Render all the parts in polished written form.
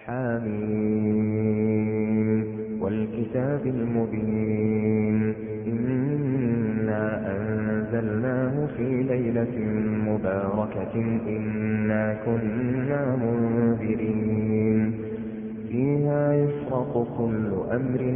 حميم والكتاب المبين إنا أنزلناه في ليلة مباركة إنا كنا منذرين فيها يفرق كل أمر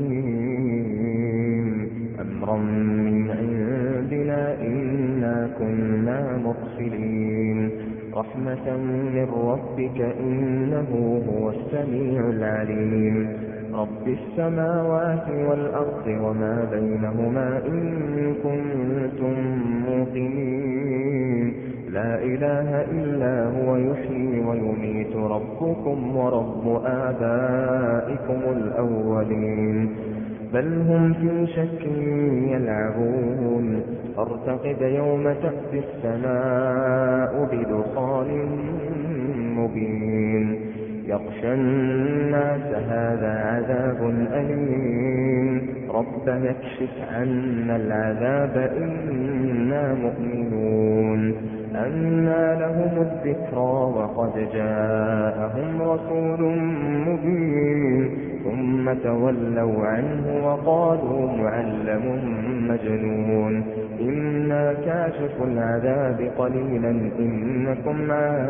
حكيم أمرا من عندنا إنا كنا مرسلين رحمة من ربك إنه هو السميع العليم رب السماوات والأرض وما بينهما إن كنتم موقنين لا إله إلا هو يحيي ويميت ربكم ورب آبائكم الأولين بل هم في شك يلعبون فارتقب يوم تأتي السماء بدخان مبين يغشى الناس هذا عذاب أليم ربنا اكشف عنا العذاب إنا مؤمنون أنى لهم الذكرى وقد جاءهم رسول مبين ثم تولوا عنه وقالوا معلم مجنون إنا كاشف العذاب قليلا إنكم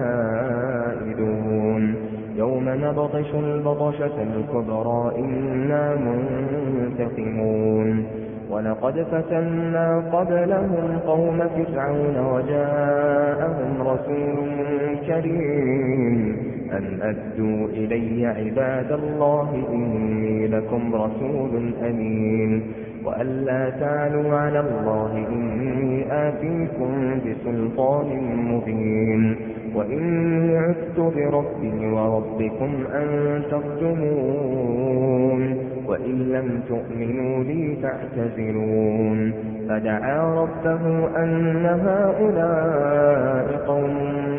عائدون يوم نبطش البطشة الكبرى إنا منتقمون ولقد فتنا قبلهم قوم فرعون وجاءهم رسول كريم أن أدوا إلي عباد الله إني لكم رسول أمين وألا تعلوا على الله إني آتيكم بسلطان مبين وإني عذت بربي وربكم أن ترجمون وإن لم تؤمنوا لي فاعتزلون فدعا ربه أن هؤلاء قوم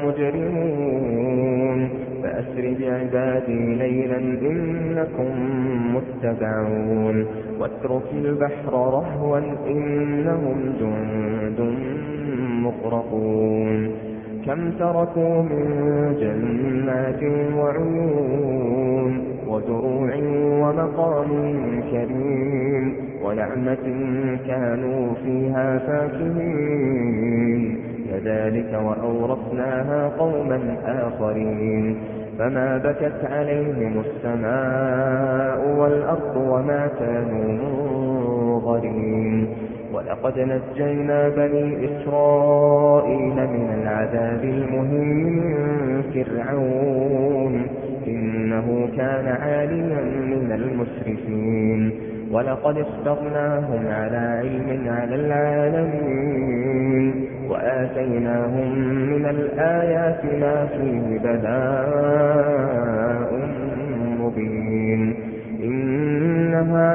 مجرمون فأسر بعبادي ليلا إنكم متبعون واترك البحر رهوا إنهم جند مغرقون كم تركوا من جنات وعيون وزروع ومقام كريم ونعمة كانوا فيها فاكهين كذلك وأورثناها قوما آخرين فما بكت عليهم السماء والأرض وما كانوا منظرين ولقد نجينا بني إسرائيل من العذاب المهين فرعون إنه كان عاليا من المسرفين ولقد اخترناهم على علم على العالمين وآتيناهم من الآيات ما فيه بلاء مبين إن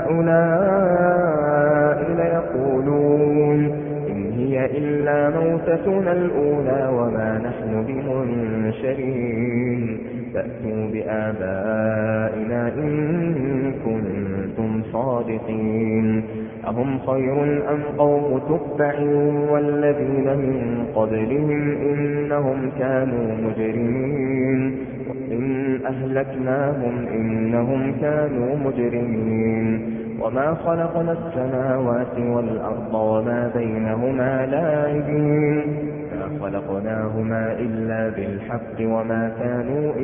هؤلاء ليقولون إن هي إلا موتتنا الأولى وما نحن بمنشرين فأتوا بآبائنا إن كنتم صادقين أهم خير أم قوم تبع والذين من قبلهم إنهم كانوا مجرمين وإن أهلكناهم إنهم كانوا مجرمين وما خلقنا السماوات والأرض وما بينهما لاعبين ما خلقناهما إلا بالحق وما كانوا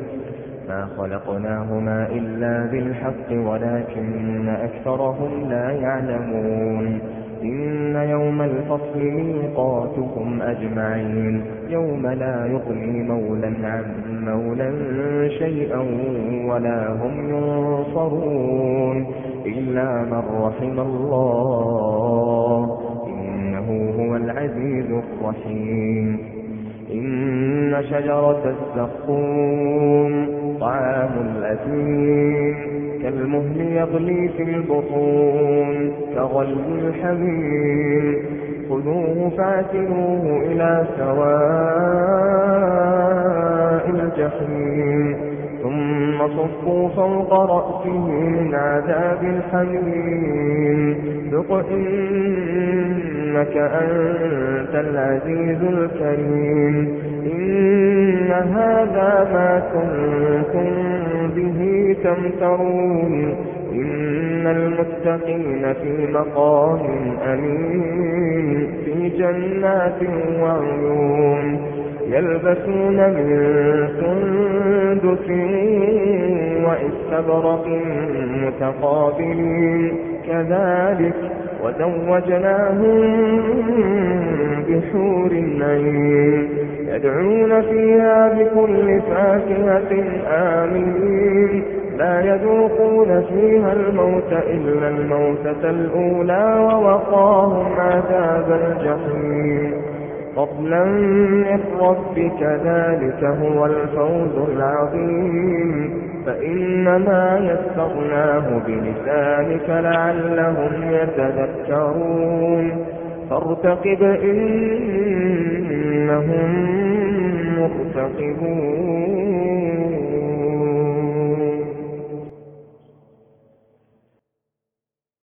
ولكن أكثرهم لا يعلمون إن يوم الفصل ميقاتكم أجمعين يوم لا يغني مولى عن مولى شيئا ولا هم ينصرون إلا من رحم الله إنه هو العزيز الرحيم إن شجرة الزقوم طعام الأثيم كالمهل يغلي في البطون كغلي الحميم خذوه فاعتلوه إلى سواء الجحيم ثم صفوا فوق رأسه من عذاب الحميم ذق إنك أنت العزيز الكريم إن هذا ما كنتم تمترون إن المتقين في مقام أمين في جنات وعيون يلبسون من سندس وإستبرق متقابلين كذلك وزوجناهم بحور عين يدعون فيها بكل فاكهة آمنين لا يذوقون فيها الموت إلا الموتة الأولى ووقاهم عذاب الجحيم فضلا من ربك ذلك هو الفوز العظيم فإنما يسرناه بلسانك لعلهم يتذكرون فارتقب إنهم مرتقبون